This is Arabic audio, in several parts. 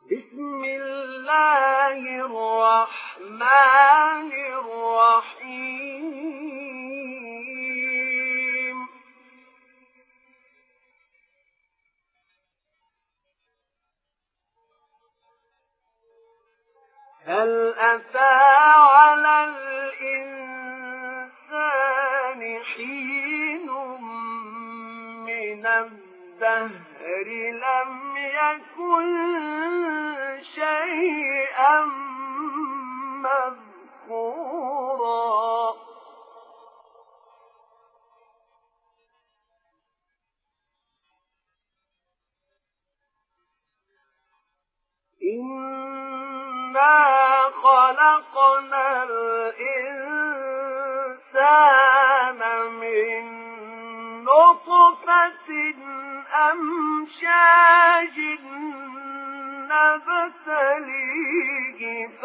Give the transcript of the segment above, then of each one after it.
بسم الله الرحمن الرحيم هل أتى على الإنسان حين من الدهر لم يكن شيئا مذكورا إنا خلقنا الإنسان من نطفة أمشاج نبتليه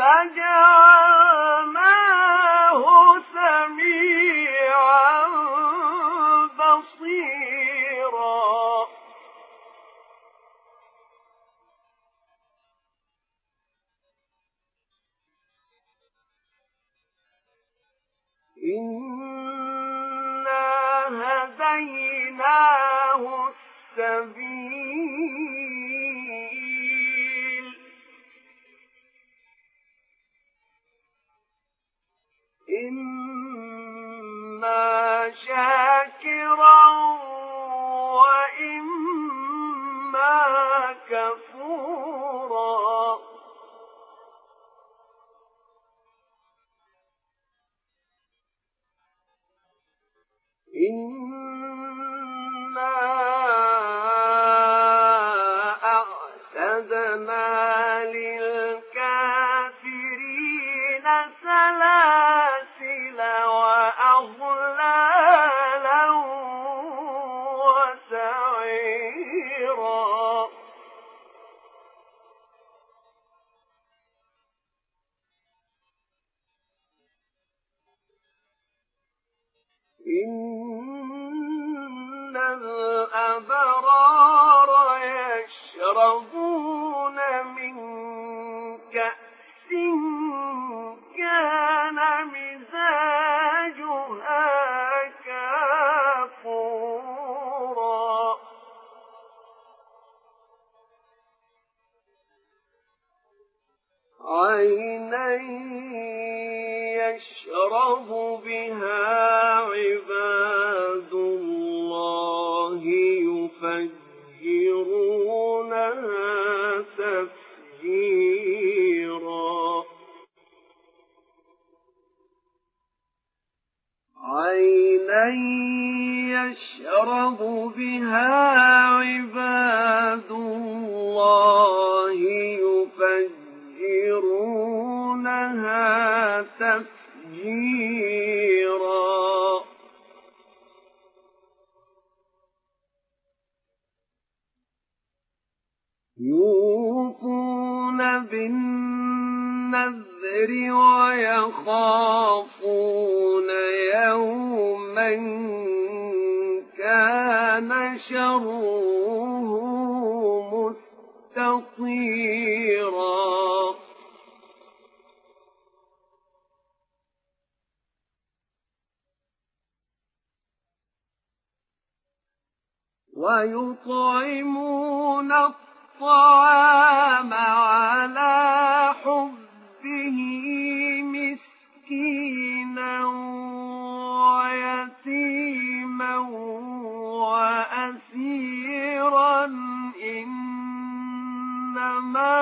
فجعلناه سميعا بصيرا إنا هديناه السبيل إما شاكرا وإما كفورا إنا أعتدنا للكافرين سلاسل وأغلالا وسعيرا إن الأبرار يشربون من كأس كان مزاجها كافورا عينا يشرب بها عباد الله يفجرونها تفجيرا عينا يشرب بها عباد الله يفجرونها تفجيرا يوفون بالنذر ويخافون يوما كان شره مستطيرا ويطعمون الطعام على حبه مسكينا ويتيما وأسيرا إنما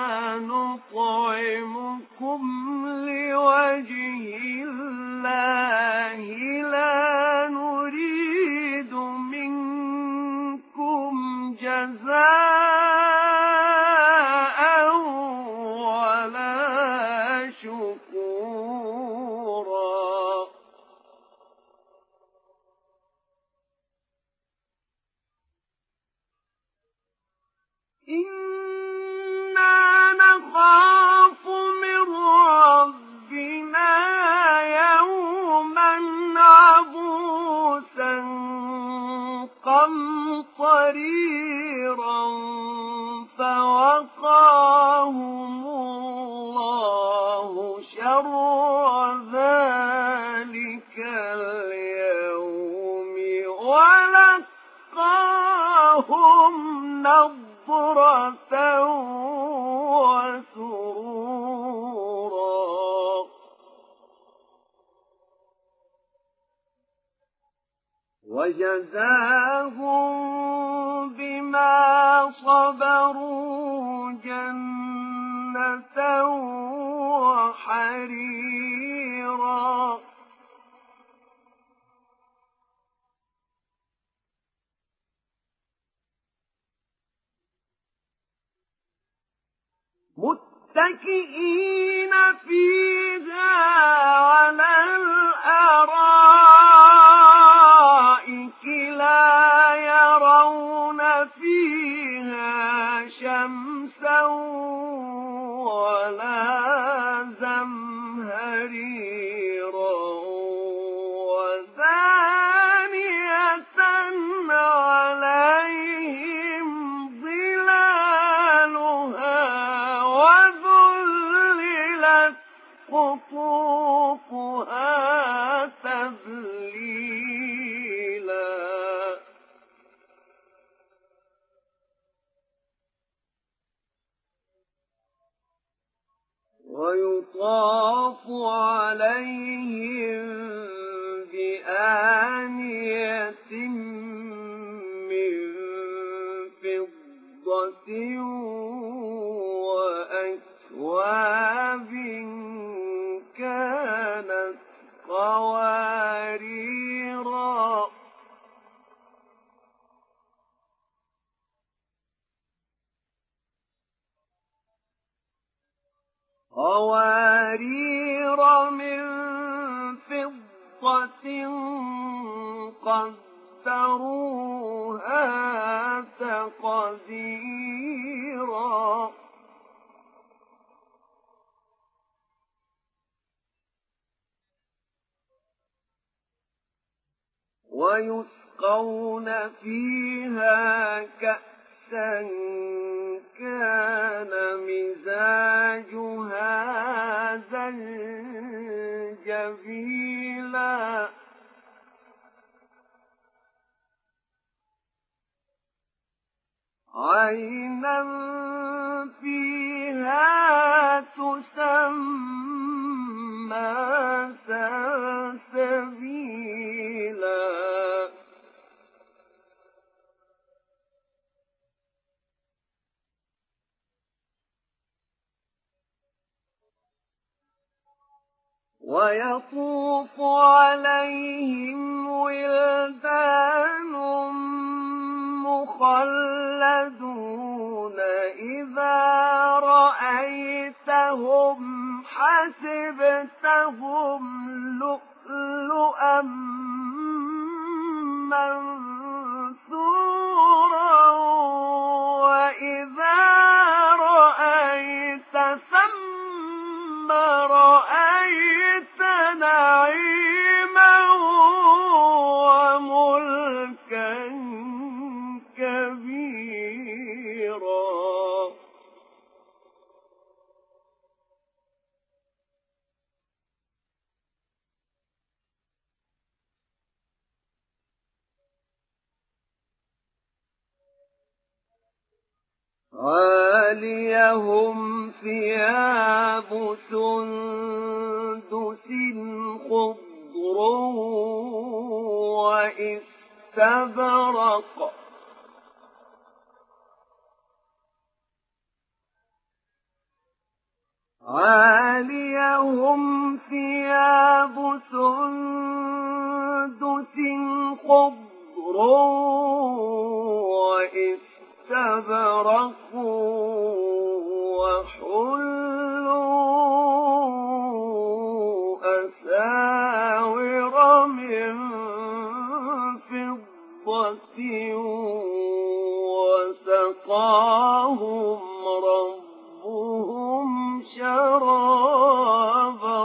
نطعمكم لوجه الله لا نريد منكم جزاء ولا شكورا إنا نخاف من ربنا يوما عبوسا قمطريرا فوقاهم بكرة وسرورا وجزاهم بما صبروا جنة وحريرا متكئين فيها على الأرائك لا يرون فيها شمسا ولا زمهريرا ودانية عليهم ظلالها وذللت قطوفها تذليلا ويطاف عليهم بآنية من فضة وأكواب كانت قوارير من فضة قدروها تقديرا ويسقون فيها كأسا كان مزاجها زنجبيلا عينا فيها تسمى سلسبيلا ويطوف عليهم ولدان مخلدون إذا رأيتهم حسبتهم لؤلؤا منثورا وإذا رأيت ثم رأيت نعيما وملكا كبيرا عاليهم ثياب سندس خضر واستبرق عاليهم ثياب سندس خضر واستبرقوا وحلوا أساور من فضة وسقاهم ربهم شرابا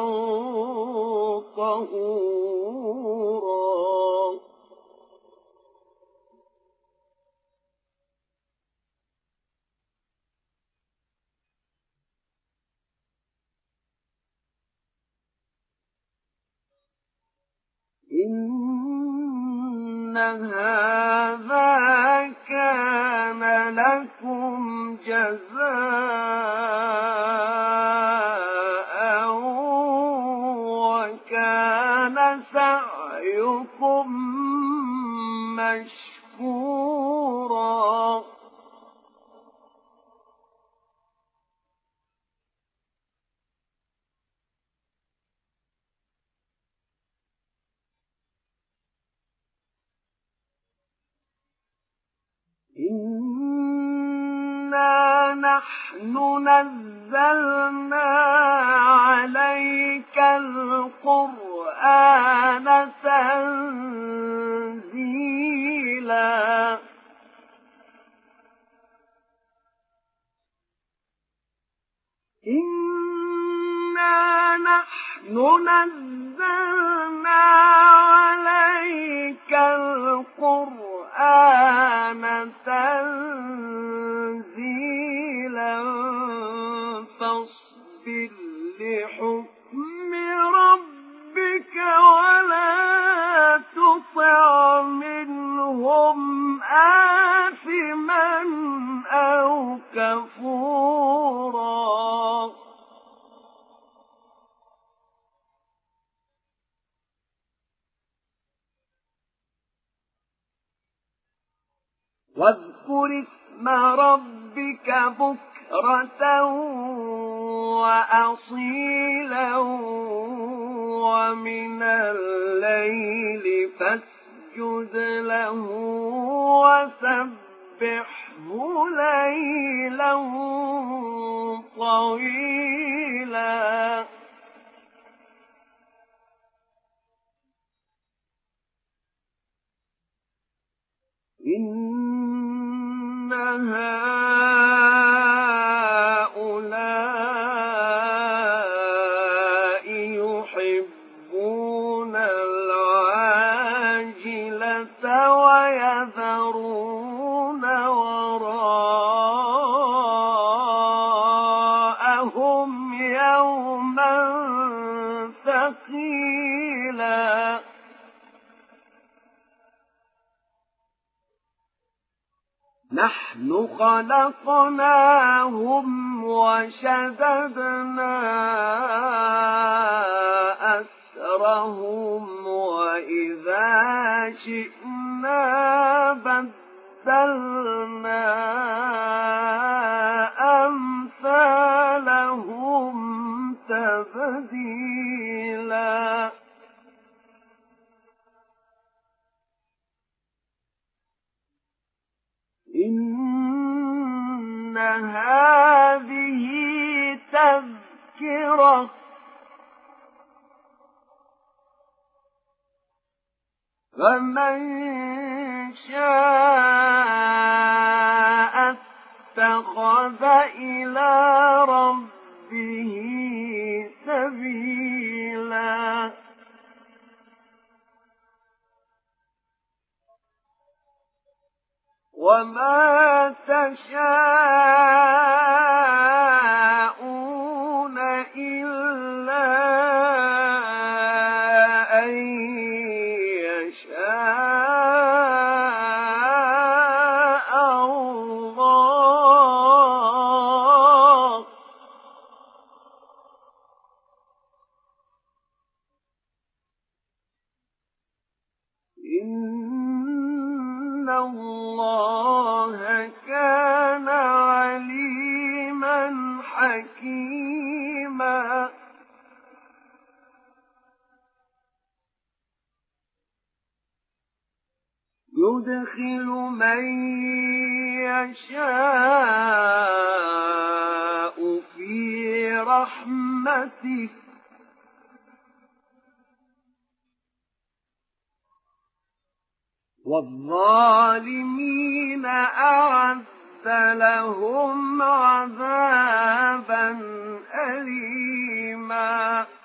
طهورا إن هذا كان لكم جزاء وكان سعيكم مشكورا إنا نحن نزلنا عليك القرآن تنزيلا إنا نحن نزلنا عليك القرآن تنزيلا فاصبر لحكم ربك ولا تطع منهم آثما أو كفورا واذكر اسم ربك بكرة وأصيلا ومن الليل فاسجد له وسبحه ليلا طويلا إن هؤلاء يحبون العاجلة ويذرون وراءهم يوما ثقيلا نحن خلقناهم وشددنا أسرهم وإذا شئنا بدلنا أمثالهم تبديلا إن هذه تذكرة فمن شاء اتخذ إلى ربه سبيلا وما تشاءون إلا أن يشاء الله إن الله كان عليما حكيما يدخل من يشاء في رحمته والظالمين أعد لهم عذابا أليما